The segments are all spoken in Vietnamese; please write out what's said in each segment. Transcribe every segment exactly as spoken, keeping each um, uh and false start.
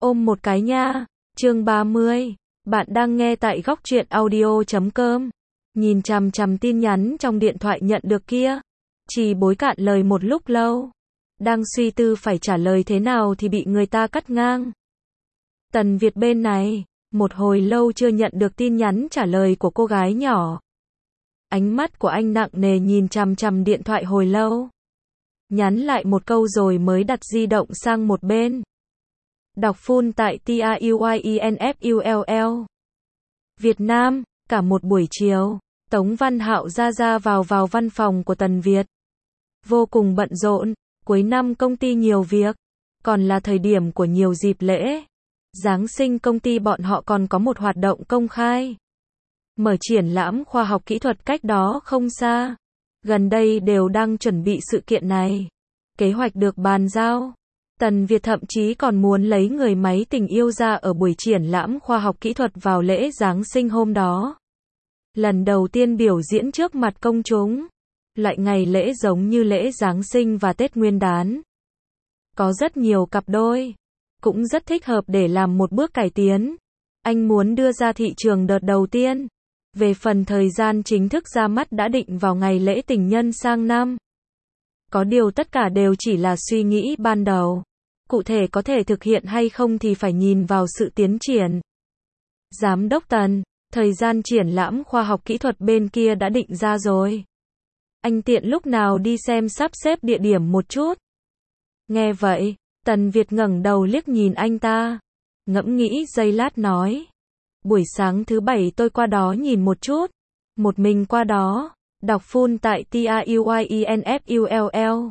Ôm một cái nha. Chương ba mươi. Bạn đang nghe tại góc truyện audio chấm com. Nhìn chằm chằm tin nhắn trong điện thoại nhận được kia. Trì Bối cạn lời một lúc lâu. Đang suy tư phải trả lời thế nào thì bị người ta cắt ngang. Tần Việt bên này, một hồi lâu chưa nhận được tin nhắn trả lời của cô gái nhỏ. Ánh mắt của anh nặng nề nhìn chằm chằm điện thoại hồi lâu. Nhắn lại một câu rồi mới đặt di động sang một bên. Đọc full tại TRUYINFULL. Việt Nam, cả một buổi chiều, Tống Văn Hạo ra ra vào vào văn phòng của Tần Việt. Vô cùng bận rộn, cuối năm công ty nhiều việc, còn là thời điểm của nhiều dịp lễ. Giáng sinh công ty bọn họ còn có một hoạt động công khai. Mở triển lãm khoa học kỹ thuật cách đó không xa. Gần đây đều đang chuẩn bị sự kiện này. Kế hoạch được bàn giao. Tần Việt thậm chí còn muốn lấy người máy tình yêu ra ở buổi triển lãm khoa học kỹ thuật vào lễ Giáng sinh hôm đó. Lần đầu tiên biểu diễn trước mặt công chúng. Loại ngày lễ giống như lễ Giáng sinh và Tết Nguyên đán. Có rất nhiều cặp đôi. Cũng rất thích hợp để làm một bước cải tiến. Anh muốn đưa ra thị trường đợt đầu tiên. Về phần thời gian chính thức ra mắt đã định vào ngày lễ tình nhân sang năm. Có điều tất cả đều chỉ là suy nghĩ ban đầu. Cụ thể có thể thực hiện hay không thì phải nhìn vào sự tiến triển. Giám đốc Tần, thời gian triển lãm khoa học kỹ thuật bên kia đã định ra rồi. Anh tiện lúc nào đi xem sắp xếp địa điểm một chút. Nghe vậy, Tần Việt ngẩng đầu liếc nhìn anh ta. Ngẫm nghĩ giây lát nói. Buổi sáng thứ bảy tôi qua đó nhìn một chút. Một mình qua đó. Đọc full tại TRUYINFULL.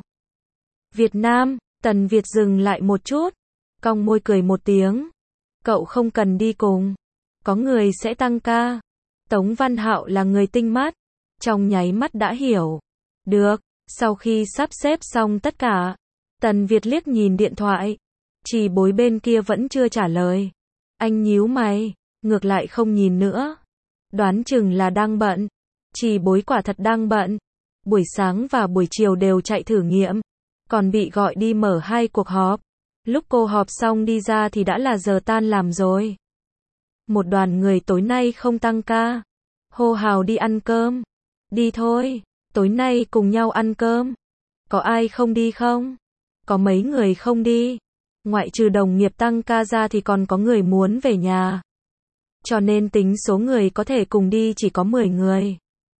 Việt Nam, Tần Việt dừng lại một chút. Cong môi cười một tiếng. Cậu không cần đi cùng. Có người sẽ tăng ca. Tống Văn Hạo là người tinh mắt. Trong nháy mắt đã hiểu. Được, sau khi sắp xếp xong tất cả. Tần Việt liếc nhìn điện thoại. Trì Bối bên kia vẫn chưa trả lời. Anh nhíu mày, ngược lại không nhìn nữa. Đoán chừng là đang bận. Trì Bối quả thật đang bận. Buổi sáng và buổi chiều đều chạy thử nghiệm. Còn bị gọi đi mở hai cuộc họp. Lúc cô họp xong đi ra thì đã là giờ tan làm rồi. Một đoàn người tối nay không tăng ca. Hô hào đi ăn cơm. Đi thôi, tối nay cùng nhau ăn cơm. Có ai không đi không? Có mấy người không đi. Ngoại trừ đồng nghiệp tăng ca ra thì còn có người muốn về nhà. Cho nên tính số người có thể cùng đi chỉ có mười người.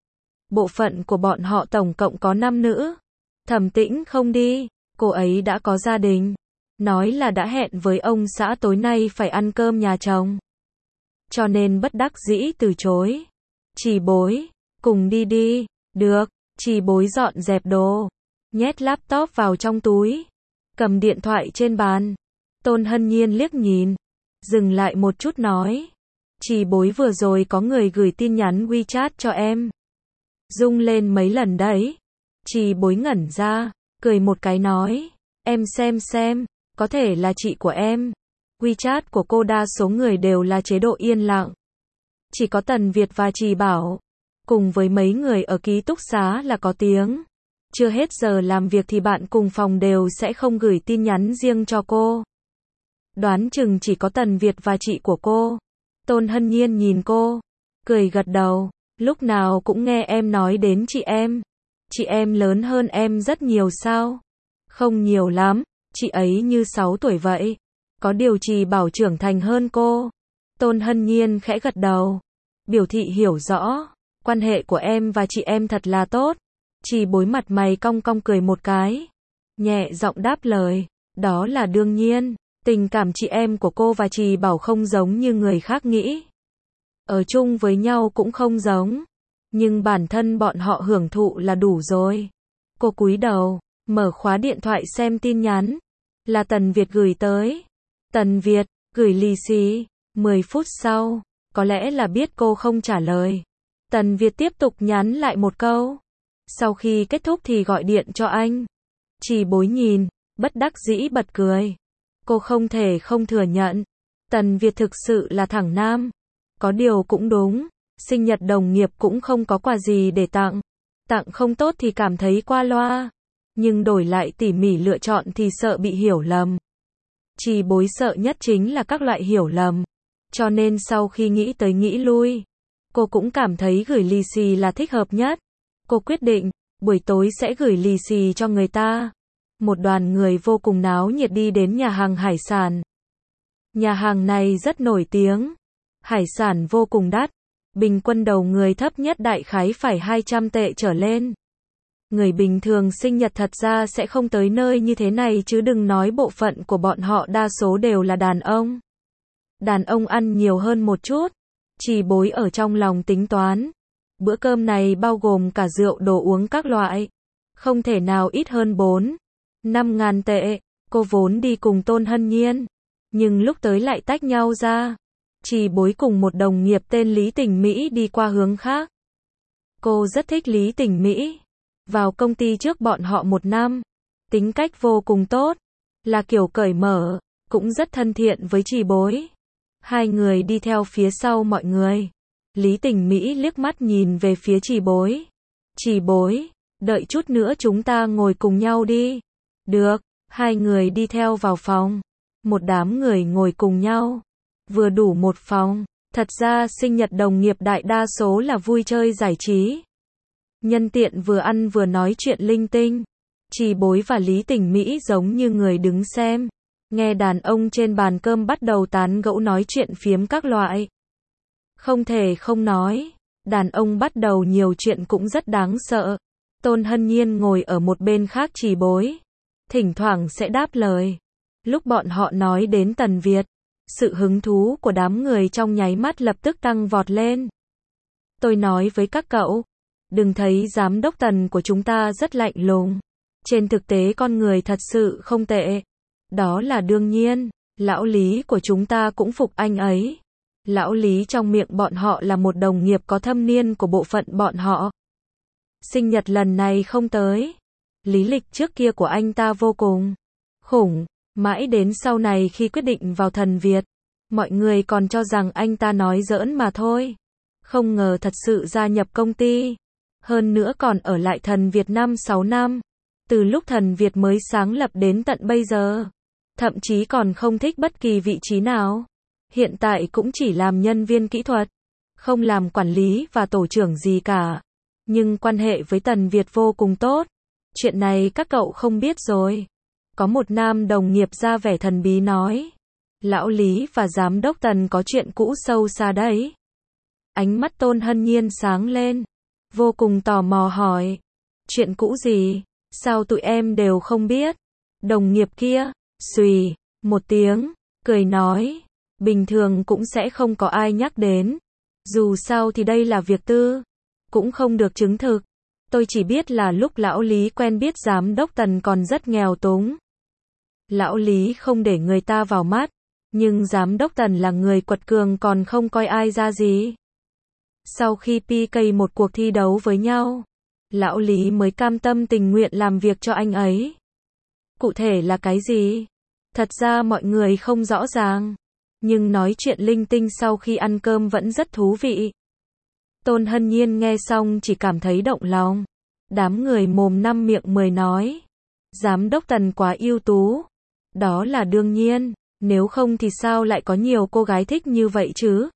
Bộ phận của bọn họ tổng cộng có năm nữ. Thẩm Tĩnh không đi, cô ấy đã có gia đình. Nói là đã hẹn với ông xã tối nay phải ăn cơm nhà chồng. Cho nên bất đắc dĩ từ chối. Trì Bối, cùng đi đi. Được, Trì Bối dọn dẹp đồ. Nhét laptop vào trong túi. Cầm điện thoại trên bàn. Tôn Hân Nhiên liếc nhìn. Dừng lại một chút nói. Trì Bối vừa rồi có người gửi tin nhắn WeChat cho em. Rung lên mấy lần đấy. Trì Bối ngẩn ra, cười một cái nói. Em xem xem, có thể là chị của em. WeChat của cô đa số người đều là chế độ yên lặng. Chỉ có Tần Việt và Trì Bảo. Cùng với mấy người ở ký túc xá là có tiếng. Chưa hết giờ làm việc thì bạn cùng phòng đều sẽ không gửi tin nhắn riêng cho cô. Đoán chừng chỉ có Tần Việt và chị của cô. Tôn Hân Nhiên nhìn cô, cười gật đầu. Lúc nào cũng nghe em nói đến chị em. Chị em lớn hơn em rất nhiều sao? Không nhiều lắm, chị ấy như sáu tuổi vậy. Có điều Trì Bảo trưởng thành hơn cô. Tôn Hân Nhiên khẽ gật đầu. Biểu thị hiểu rõ. Quan hệ của em và chị em thật là tốt. Trì Bối mặt mày cong cong cười một cái. Nhẹ giọng đáp lời. Đó là đương nhiên. Tình cảm chị em của cô và Trì Bảo không giống như người khác nghĩ. Ở chung với nhau cũng không giống. Nhưng bản thân bọn họ hưởng thụ là đủ rồi. Cô cúi đầu, mở khóa điện thoại xem tin nhắn. Là Tần Việt gửi tới. Tần Việt, gửi lì xì. mười phút sau, có lẽ là biết cô không trả lời. Tần Việt tiếp tục nhắn lại một câu. Sau khi kết thúc thì gọi điện cho anh. Trì Bối nhìn, bất đắc dĩ bật cười. Cô không thể không thừa nhận. Tần Việt thực sự là thẳng nam. Có điều cũng đúng. Sinh nhật đồng nghiệp cũng không có quà gì để tặng. Tặng không tốt thì cảm thấy qua loa. Nhưng đổi lại tỉ mỉ lựa chọn thì sợ bị hiểu lầm. Trì Bối sợ nhất chính là các loại hiểu lầm. Cho nên sau khi nghĩ tới nghĩ lui, cô cũng cảm thấy gửi lì xì là thích hợp nhất. Cô quyết định, buổi tối sẽ gửi lì xì cho người ta. Một đoàn người vô cùng náo nhiệt đi đến nhà hàng hải sản. Nhà hàng này rất nổi tiếng. Hải sản vô cùng đắt. Bình quân đầu người thấp nhất đại khái phải hai trăm tệ trở lên. Người bình thường sinh nhật thật ra sẽ không tới nơi như thế này chứ đừng nói bộ phận của bọn họ đa số đều là đàn ông. Đàn ông ăn nhiều hơn một chút. Trì Bối ở trong lòng tính toán. Bữa cơm này bao gồm cả rượu đồ uống các loại. Không thể nào ít hơn bốn, năm ngàn tệ. Cô vốn đi cùng Tôn Hân Nhiên. Nhưng lúc tới lại tách nhau ra. Trì Bối cùng một đồng nghiệp tên Lý Tình Mỹ đi qua hướng khác. Cô rất thích Lý Tình Mỹ. Vào công ty trước bọn họ một năm. Tính cách vô cùng tốt. Là kiểu cởi mở. Cũng rất thân thiện với Trì Bối. Hai người đi theo phía sau mọi người. Lý Tình Mỹ liếc mắt nhìn về phía Trì Bối. Trì Bối, đợi chút nữa chúng ta ngồi cùng nhau đi. Được, hai người đi theo vào phòng. Một đám người ngồi cùng nhau. Vừa đủ một phòng. Thật ra sinh nhật đồng nghiệp đại đa số là vui chơi giải trí. Nhân tiện vừa ăn vừa nói chuyện linh tinh. Trì Bối và Lý Tình Mỹ giống như người đứng xem. Nghe đàn ông trên bàn cơm bắt đầu tán gẫu nói chuyện phiếm các loại. Không thể không nói, đàn ông bắt đầu nhiều chuyện cũng rất đáng sợ. Tôn Hân Nhiên ngồi ở một bên khác Trì Bối. Thỉnh thoảng sẽ đáp lời. Lúc bọn họ nói đến Tần Việt, sự hứng thú của đám người trong nháy mắt lập tức tăng vọt lên. Tôi nói với các cậu, đừng thấy giám đốc Tần của chúng ta rất lạnh lùng. Trên thực tế con người thật sự không tệ. Đó là đương nhiên, lão Lý của chúng ta cũng phục anh ấy. Lão Lý trong miệng bọn họ là một đồng nghiệp có thâm niên của bộ phận bọn họ. Sinh nhật lần này không tới. Lý lịch trước kia của anh ta vô cùng khủng. Mãi đến sau này khi quyết định vào Thần Việt, mọi người còn cho rằng anh ta nói giỡn mà thôi. Không ngờ thật sự gia nhập công ty. Hơn nữa còn ở lại Thần Việt năm sáu năm. Từ lúc Thần Việt mới sáng lập đến tận bây giờ. Thậm chí còn không thích bất kỳ vị trí nào. Hiện tại cũng chỉ làm nhân viên kỹ thuật. Không làm quản lý và tổ trưởng gì cả. Nhưng quan hệ với Tần Việt vô cùng tốt. Chuyện này các cậu không biết rồi. Có một nam đồng nghiệp ra vẻ thần bí nói. Lão Lý và giám đốc Tần có chuyện cũ sâu xa đấy. Ánh mắt Tôn Hân Nhiên sáng lên. Vô cùng tò mò hỏi. Chuyện cũ gì? Sao tụi em đều không biết? Đồng nghiệp kia, xùy, một tiếng, cười nói. Bình thường cũng sẽ không có ai nhắc đến. Dù sao thì đây là việc tư. Cũng không được chứng thực. Tôi chỉ biết là lúc lão Lý quen biết giám đốc Tần còn rất nghèo túng. Lão Lý không để người ta vào mắt. Nhưng giám đốc Tần là người quật cường còn không coi ai ra gì. Sau khi pê ca một cuộc thi đấu với nhau, lão Lý mới cam tâm tình nguyện làm việc cho anh ấy. Cụ thể là cái gì? Thật ra mọi người không rõ ràng. Nhưng nói chuyện linh tinh sau khi ăn cơm vẫn rất thú vị. Tôn Hân Nhiên nghe xong chỉ cảm thấy động lòng. Đám người mồm năm miệng mười nói. Giám đốc Tần quá ưu tú. Đó là đương nhiên. Nếu không thì sao lại có nhiều cô gái thích như vậy chứ?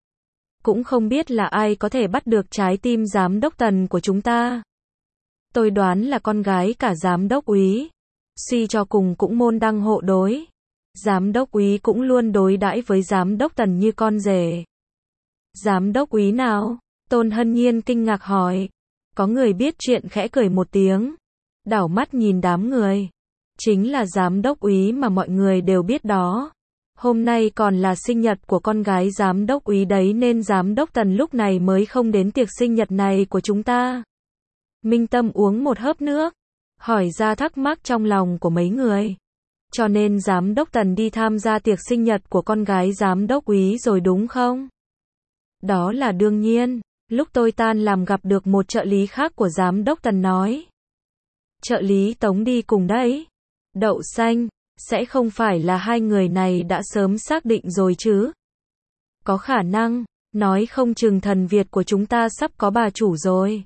Cũng không biết là ai có thể bắt được trái tim giám đốc Tần của chúng ta. Tôi đoán là con gái cả giám đốc úy. Suy cho cùng cũng môn đăng hộ đối. Giám đốc úy cũng luôn đối đãi với giám đốc Tần như con rể. Giám đốc úy nào? Tôn Hân Nhiên kinh ngạc hỏi. Có người biết chuyện khẽ cười một tiếng. Đảo mắt nhìn đám người. Chính là giám đốc úy mà mọi người đều biết đó. Hôm nay còn là sinh nhật của con gái giám đốc úy đấy nên giám đốc Tần lúc này mới không đến tiệc sinh nhật này của chúng ta. Minh Tâm uống một hớp nước. Hỏi ra thắc mắc trong lòng của mấy người. Cho nên giám đốc Tần đi tham gia tiệc sinh nhật của con gái giám đốc úy rồi đúng không? Đó là đương nhiên. Lúc tôi tan làm gặp được một trợ lý khác của giám đốc Tần nói. Trợ lý Tống đi cùng đấy. Đậu xanh, sẽ không phải là hai người này đã sớm xác định rồi chứ? Có khả năng, nói không chừng Thần Việt của chúng ta sắp có bà chủ rồi.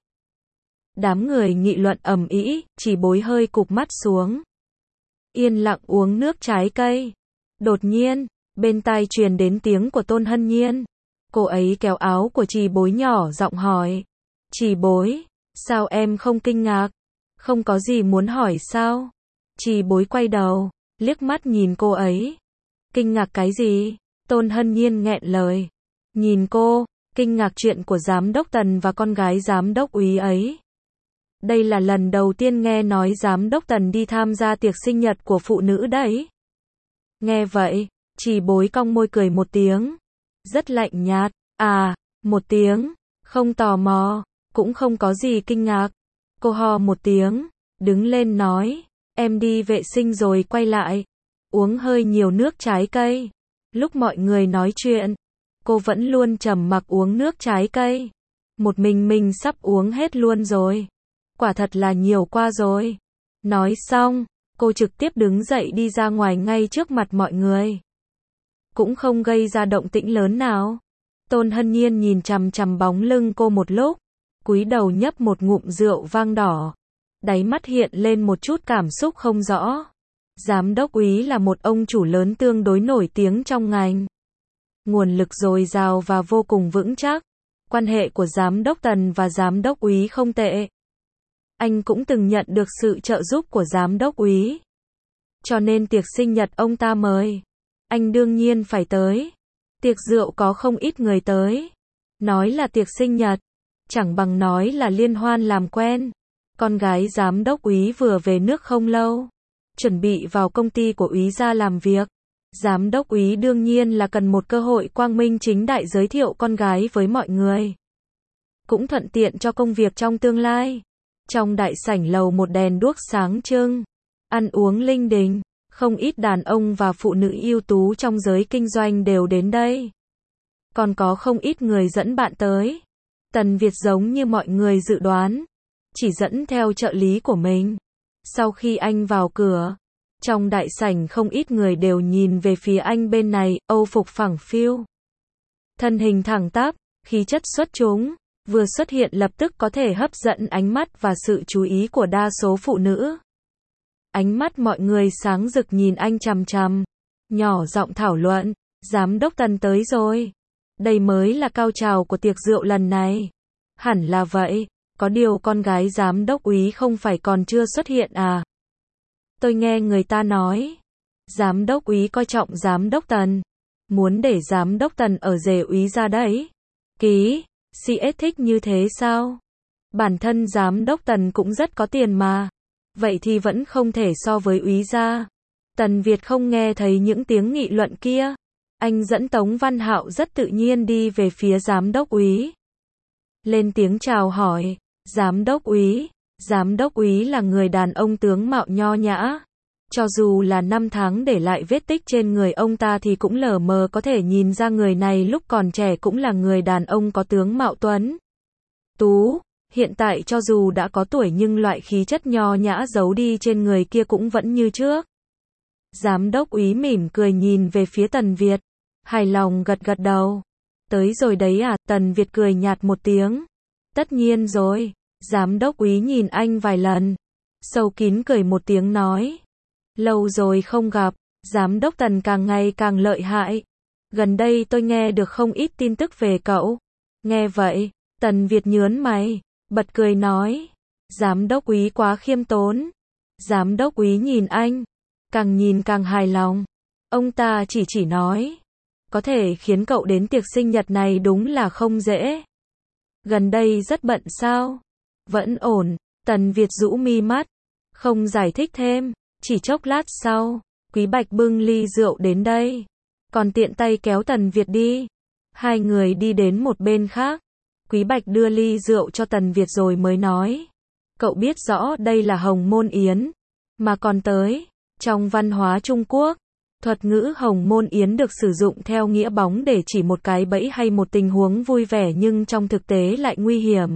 Đám người nghị luận ầm ĩ, Chỉ Bối hơi cụp mắt xuống. Yên lặng uống nước trái cây. Đột nhiên, bên tai truyền đến tiếng của Tôn Hân Nhiên. Cô ấy kéo áo của Trì Bối nhỏ giọng hỏi. Trì Bối, sao em không kinh ngạc? Không có gì muốn hỏi sao? Trì Bối quay đầu, liếc mắt nhìn cô ấy. Kinh ngạc cái gì? Tôn Hân Nhiên nghẹn lời. Nhìn cô, kinh ngạc chuyện của giám đốc Tần và con gái giám đốc Úy ấy. Đây là lần đầu tiên nghe nói giám đốc Tần đi tham gia tiệc sinh nhật của phụ nữ đấy. Nghe vậy, Trì Bối cong môi cười một tiếng. Rất lạnh nhạt, à, một tiếng, không tò mò, cũng không có gì kinh ngạc. Cô ho một tiếng, đứng lên nói, em đi vệ sinh rồi quay lại, uống hơi nhiều nước trái cây. Lúc mọi người nói chuyện, cô vẫn luôn trầm mặc uống nước trái cây. Một mình mình sắp uống hết luôn rồi. Quả thật là nhiều qua rồi. Nói xong, cô trực tiếp đứng dậy đi ra ngoài ngay trước mặt mọi người. Cũng không gây ra động tĩnh lớn nào. Tôn Hân Nhiên nhìn chằm chằm bóng lưng cô một lúc, cúi đầu nhấp một ngụm rượu vang đỏ. Đáy mắt hiện lên một chút cảm xúc không rõ. Giám đốc Úy là một ông chủ lớn tương đối nổi tiếng trong ngành. Nguồn lực dồi dào và vô cùng vững chắc. Quan hệ của giám đốc Tần và giám đốc Úy không tệ. Anh cũng từng nhận được sự trợ giúp của giám đốc Úy. Cho nên tiệc sinh nhật ông ta mời, anh đương nhiên phải tới. Tiệc rượu có không ít người tới. Nói là tiệc sinh nhật, chẳng bằng nói là liên hoan làm quen. Con gái giám đốc Úy vừa về nước không lâu, chuẩn bị vào công ty của Úy gia làm việc. Giám đốc Úy đương nhiên là cần một cơ hội quang minh chính đại giới thiệu con gái với mọi người. Cũng thuận tiện cho công việc trong tương lai. Trong đại sảnh lầu một đèn đuốc sáng trưng, ăn uống linh đình, không ít đàn ông và phụ nữ ưu tú trong giới kinh doanh đều đến đây. Còn có không ít người dẫn bạn tới. Tần Việt giống như mọi người dự đoán, chỉ dẫn theo trợ lý của mình. Sau khi anh vào cửa, trong đại sảnh không ít người đều nhìn về phía anh bên này, âu phục phẳng phiu. Thân hình thẳng tắp, khí chất xuất chúng, vừa xuất hiện lập tức có thể hấp dẫn ánh mắt và sự chú ý của đa số phụ nữ. Ánh mắt mọi người sáng rực nhìn anh chằm chằm, nhỏ giọng thảo luận, giám đốc Tần tới rồi. Đây mới là cao trào của tiệc rượu lần này. Hẳn là vậy, có điều con gái giám đốc Úy không phải còn chưa xuất hiện à? Tôi nghe người ta nói, giám đốc Úy coi trọng giám đốc Tần, muốn để giám đốc Tần ở rể Úy ra đấy. Ký, xê ét thích như thế sao? Bản thân giám đốc Tần cũng rất có tiền mà. Vậy thì vẫn không thể so với Úy gia. Tần Việt không nghe thấy những tiếng nghị luận kia. Anh dẫn Tống Văn Hạo rất tự nhiên đi về phía giám đốc Úy. Lên tiếng chào hỏi, giám đốc Úy. Giám đốc Úy là người đàn ông tướng mạo nho nhã. Cho dù là năm tháng để lại vết tích trên người ông ta thì cũng lờ mờ có thể nhìn ra người này lúc còn trẻ cũng là người đàn ông có tướng mạo tuấn tú. Hiện tại cho dù đã có tuổi nhưng loại khí chất nho nhã giấu đi trên người kia cũng vẫn như trước. Giám đốc Úy mỉm cười nhìn về phía Tần Việt, hài lòng gật gật đầu. Tới rồi đấy à? Tần Việt cười nhạt một tiếng. Tất nhiên rồi. Giám đốc Úy nhìn anh vài lần, sâu kín cười một tiếng nói. Lâu rồi không gặp, giám đốc Tần càng ngày càng lợi hại. Gần đây tôi nghe được không ít tin tức về cậu. Nghe vậy, Tần Việt nhớn mày, bật cười nói. Giám đốc Úy quá khiêm tốn. Giám đốc Úy nhìn anh, càng nhìn càng hài lòng. Ông ta chỉ chỉ nói, có thể khiến cậu đến tiệc sinh nhật này đúng là không dễ. Gần đây rất bận sao? Vẫn ổn. Tần Việt rũ mi mắt, không giải thích thêm. Chỉ chốc lát sau, Quý Bạch bưng ly rượu đến đây, còn tiện tay kéo Tần Việt đi. Hai người đi đến một bên khác. Quý Bạch đưa ly rượu cho Tần Việt rồi mới nói, cậu biết rõ đây là Hồng Môn Yến, mà còn tới. Trong văn hóa Trung Quốc, thuật ngữ Hồng Môn Yến được sử dụng theo nghĩa bóng để chỉ một cái bẫy hay một tình huống vui vẻ nhưng trong thực tế lại nguy hiểm.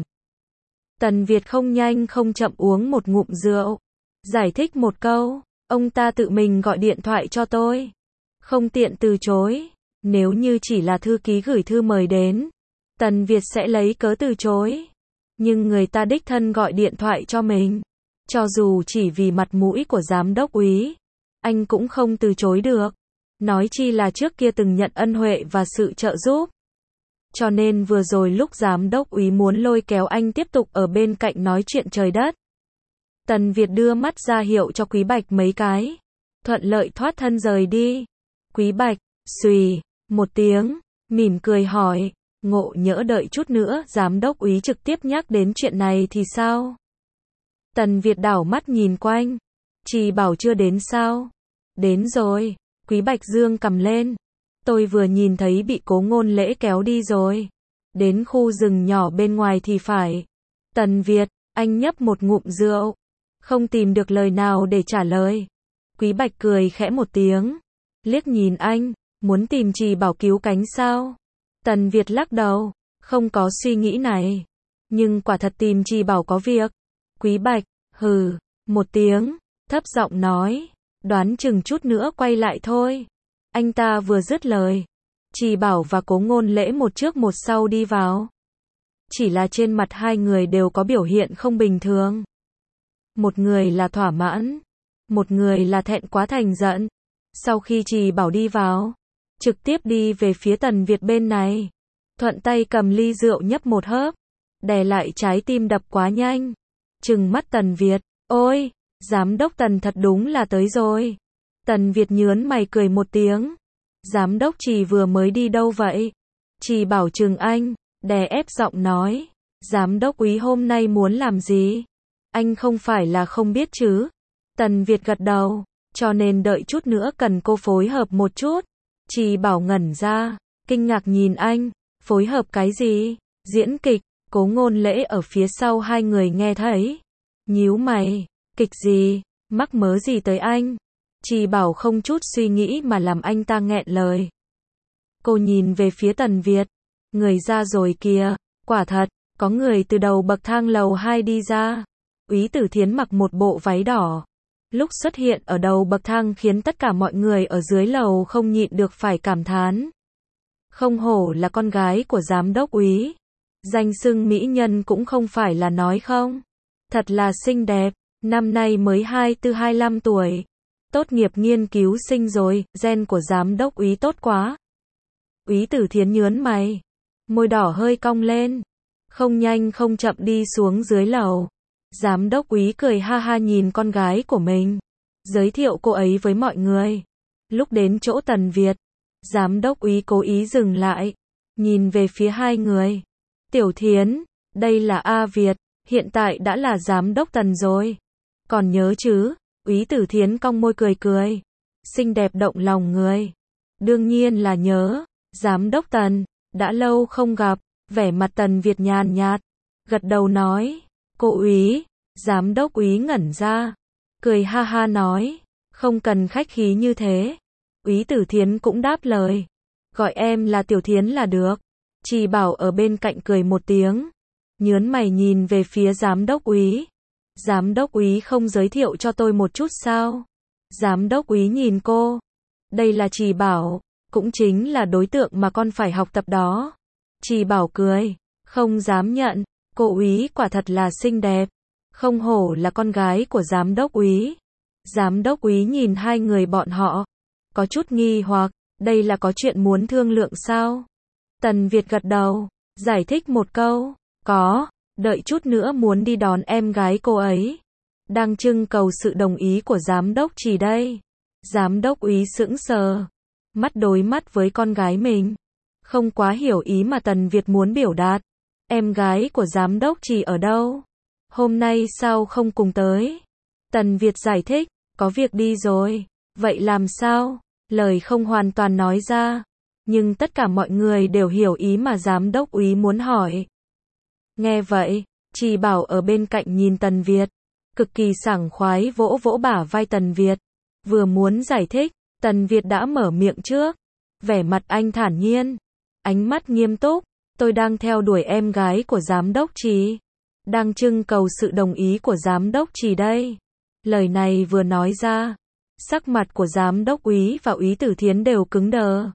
Tần Việt không nhanh không chậm uống một ngụm rượu, giải thích một câu, ông ta tự mình gọi điện thoại cho tôi, không tiện từ chối. Nếu như chỉ là thư ký gửi thư mời đến, Tần Việt sẽ lấy cớ từ chối. Nhưng người ta đích thân gọi điện thoại cho mình, cho dù chỉ vì mặt mũi của giám đốc Úy, anh cũng không từ chối được. nói chi là trước kia từng nhận ân huệ và sự trợ giúp. Cho nên vừa rồi lúc giám đốc úy muốn lôi kéo anh tiếp tục ở bên cạnh nói chuyện trời đất. Tần Việt đưa mắt ra hiệu cho Quý Bạch mấy cái, thuận lợi thoát thân rời đi. Quý Bạch, xùy, một tiếng, mỉm cười hỏi, Ngộ Nhỡ đợi chút nữa giám đốc úy trực tiếp nhắc đến chuyện này thì sao? Tần Việt đảo mắt nhìn quanh, Trì Bảo chưa đến sao? Đến rồi, Quý Bạch dương cầm lên. Tôi vừa nhìn thấy bị Cố Ngôn Lễ kéo đi rồi. Đến khu rừng nhỏ bên ngoài thì phải. Tần Việt, anh nhấp một ngụm rượu, không tìm được lời nào để trả lời. Quý Bạch cười khẽ một tiếng, liếc nhìn anh, muốn tìm Trì Bảo cứu cánh sao? Tần Việt lắc đầu, không có suy nghĩ này. Nhưng quả thật tìm Trì Bảo có việc. Quý Bạch, hừ, một tiếng, thấp giọng nói, đoán chừng chút nữa quay lại thôi. Anh ta vừa dứt lời, Trì Bảo và Cố Ngôn Lễ một trước một sau đi vào. Chỉ là trên mặt hai người đều có biểu hiện không bình thường. Một người là thỏa mãn, một người là thẹn quá thành giận. Sau khi Trì Bảo đi vào, trực tiếp đi về phía Tần Việt bên này, thuận tay cầm ly rượu nhấp một hớp, đè lại trái tim đập quá nhanh. Trừng mắt Tần Việt, ôi, giám đốc Tần thật đúng là tới rồi. Tần Việt nhớn mày cười một tiếng, giám đốc Trì vừa mới đi đâu vậy? Trì Bảo trừng anh, đè ép giọng nói, giám đốc úy hôm nay muốn làm gì? Anh không phải là không biết chứ? Tần Việt gật đầu, cho nên đợi chút nữa cần cô phối hợp một chút. Trì Bảo ngẩn ra, kinh ngạc nhìn anh, phối hợp cái gì? Diễn kịch. Cố Ngôn Lễ ở phía sau hai người nghe thấy, nhíu mày, kịch gì, mắc mớ gì tới anh? Trì Bảo không chút suy nghĩ mà làm anh ta nghẹn lời. Cô nhìn về phía Tần Việt, người ra rồi kìa, quả thật, có người từ đầu bậc thang lầu hai đi ra. Úy Tử Thiến mặc một bộ váy đỏ, lúc xuất hiện ở đầu bậc thang khiến tất cả mọi người ở dưới lầu không nhịn được phải cảm thán. Không hổ là con gái của giám đốc úy. Danh xưng mỹ nhân cũng không phải là nói không. Thật là xinh đẹp, năm nay mới hai mươi tư hai mươi lăm tuổi. Tốt nghiệp nghiên cứu sinh rồi, gen của giám đốc úy tốt quá. Úy Tử Thiến nhớn mày, môi đỏ hơi cong lên, không nhanh không chậm đi xuống dưới lầu. Giám đốc úy cười ha ha nhìn con gái của mình, giới thiệu cô ấy với mọi người. Lúc đến chỗ Tần Việt, giám đốc úy cố ý dừng lại, nhìn về phía hai người. Tiểu Thiến, đây là A Việt, hiện tại đã là giám đốc Tần rồi. Còn nhớ chứ? Úy Tử Thiến cong môi cười cười, xinh đẹp động lòng người. Đương nhiên là nhớ, giám đốc Tần, đã lâu không gặp. Vẻ mặt Tần Việt nhàn nhạt, gật đầu nói, cô úy. Giám đốc úy ngẩn ra, cười ha ha nói, không cần khách khí như thế. Úy Tử Thiến cũng đáp lời, gọi em là Tiểu Thiến là được. Trì Bảo ở bên cạnh cười một tiếng, nhớn mày nhìn về phía giám đốc úy. Giám đốc úy không giới thiệu cho tôi một chút sao? Giám đốc úy nhìn cô, đây là Trì Bảo, cũng chính là đối tượng mà con phải học tập đó. Trì Bảo cười, không dám nhận, cô úy quả thật là xinh đẹp, không hổ là con gái của giám đốc úy. Giám đốc úy nhìn hai người bọn họ, có chút nghi hoặc, đây là có chuyện muốn thương lượng sao? Tần Việt gật đầu, giải thích một câu, có, đợi chút nữa muốn đi đón em gái cô ấy. Đang trưng cầu sự đồng ý của giám đốc Trì đây. Giám đốc úy sững sờ, mắt đối mắt với con gái mình, không quá hiểu ý mà Tần Việt muốn biểu đạt. Em gái của giám đốc Trì ở đâu? Hôm nay sao không cùng tới? Tần Việt giải thích, có việc đi rồi. Vậy làm sao? Lời không hoàn toàn nói ra, nhưng tất cả mọi người đều hiểu ý mà giám đốc úy muốn hỏi. Nghe vậy, Trì Bảo ở bên cạnh nhìn Tần Việt, cực kỳ sảng khoái vỗ vỗ bả vai Tần Việt. Vừa muốn giải thích, Tần Việt đã mở miệng trước. Vẻ mặt anh thản nhiên, ánh mắt nghiêm túc, tôi đang theo đuổi em gái của giám đốc Trì, đang trưng cầu sự đồng ý của giám đốc Trì đây. Lời này vừa nói ra, sắc mặt của giám đốc úy và úy Tử Thiến đều cứng đờ.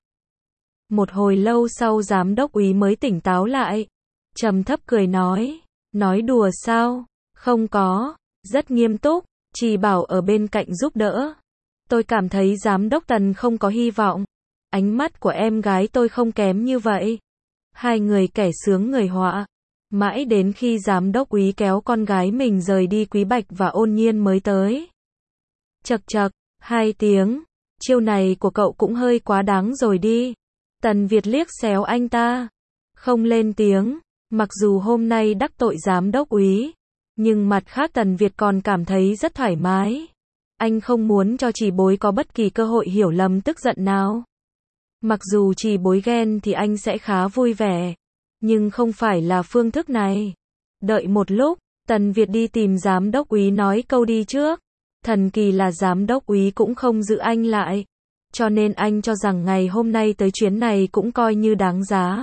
Một hồi lâu sau giám đốc úy mới tỉnh táo lại, trầm thấp cười nói, nói đùa sao? Không có, rất nghiêm túc. Trì Bảo ở bên cạnh giúp đỡ. Tôi cảm thấy giám đốc Tần không có hy vọng. Ánh mắt của em gái tôi không kém như vậy. Hai người kẻ sướng người họa. Mãi đến khi giám đốc Úy kéo con gái mình rời đi, Quý Bạch và Ôn Nhiên mới tới. Chậc chậc, hai tiếng. Chiêu này của cậu cũng hơi quá đáng rồi đi. Tần Việt liếc xéo anh ta. Không lên tiếng. Mặc dù hôm nay đắc tội giám đốc Úy, nhưng mặt khác Tần Việt còn cảm thấy rất thoải mái. Anh không muốn cho Trì Bối có bất kỳ cơ hội hiểu lầm tức giận nào. Mặc dù Trì Bối ghen thì anh sẽ khá vui vẻ, nhưng không phải là phương thức này. Đợi một lúc, Tần Việt đi tìm giám đốc Úy nói câu đi trước. Thần kỳ là giám đốc Úy cũng không giữ anh lại, cho nên anh cho rằng ngày hôm nay tới chuyến này cũng coi như đáng giá.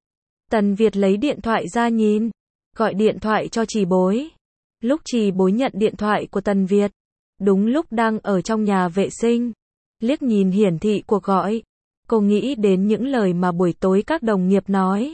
Tần Việt lấy điện thoại ra nhìn, gọi điện thoại cho Trì Bối. Lúc Trì Bối nhận điện thoại của Tần Việt, đúng lúc đang ở trong nhà vệ sinh, liếc nhìn hiển thị cuộc gọi, cô nghĩ đến những lời mà buổi tối các đồng nghiệp nói.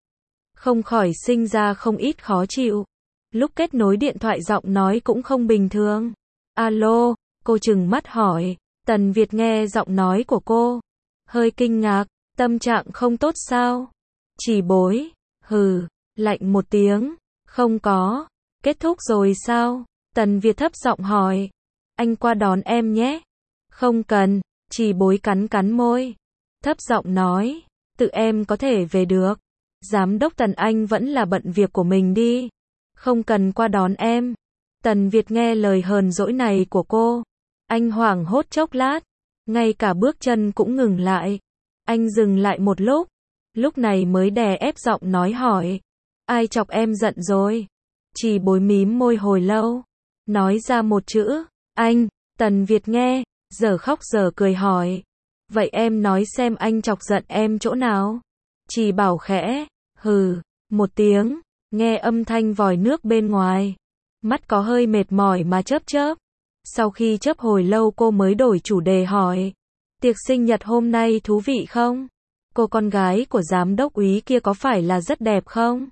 Không khỏi sinh ra không ít khó chịu. Lúc kết nối điện thoại giọng nói cũng không bình thường. Alo, cô trừng mắt hỏi. Tần Việt nghe giọng nói của cô, hơi kinh ngạc, tâm trạng không tốt sao? Trì Bối, hừ, lạnh một tiếng, không có, kết thúc rồi sao? Tần Việt thấp giọng hỏi, anh qua đón em nhé. Không cần, Trì Bối cắn cắn môi, thấp giọng nói, tự em có thể về được. Giám đốc Tần anh vẫn là bận việc của mình đi, không cần qua đón em. Tần Việt nghe lời hờn dỗi này của cô, anh hoảng hốt chốc lát, ngay cả bước chân cũng ngừng lại. Anh dừng lại một lúc, lúc này mới đè ép giọng nói hỏi, ai chọc em giận rồi? Trì Bối mím môi hồi lâu, nói ra một chữ, anh. Tần Việt nghe, giờ khóc giờ cười hỏi, vậy em nói xem anh chọc giận em chỗ nào? Trì Bảo khẽ, hừ, một tiếng, nghe âm thanh vòi nước bên ngoài. Mắt có hơi mệt mỏi mà chớp chớp. Sau khi chớp hồi lâu cô mới đổi chủ đề hỏi, tiệc sinh nhật hôm nay thú vị không? Cô con gái của giám đốc Úy kia có phải là rất đẹp không?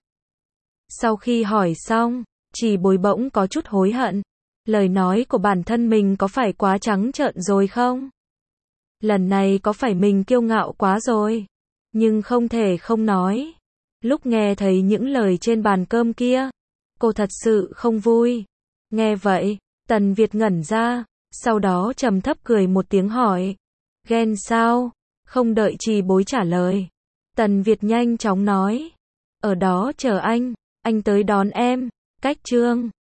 Sau khi hỏi xong, Trì Bối bỗng có chút hối hận. Lời nói của bản thân mình có phải quá trắng trợn rồi không? Lần này có phải mình kiêu ngạo quá rồi? Nhưng không thể không nói. Lúc nghe thấy những lời trên bàn cơm kia, cô thật sự không vui. Nghe vậy, Tần Việt ngẩn ra, sau đó trầm thấp cười một tiếng hỏi, ghen sao? Không đợi Trì Bối trả lời, Tần Việt nhanh chóng nói, ở đó chờ anh, anh tới đón em. Cách chương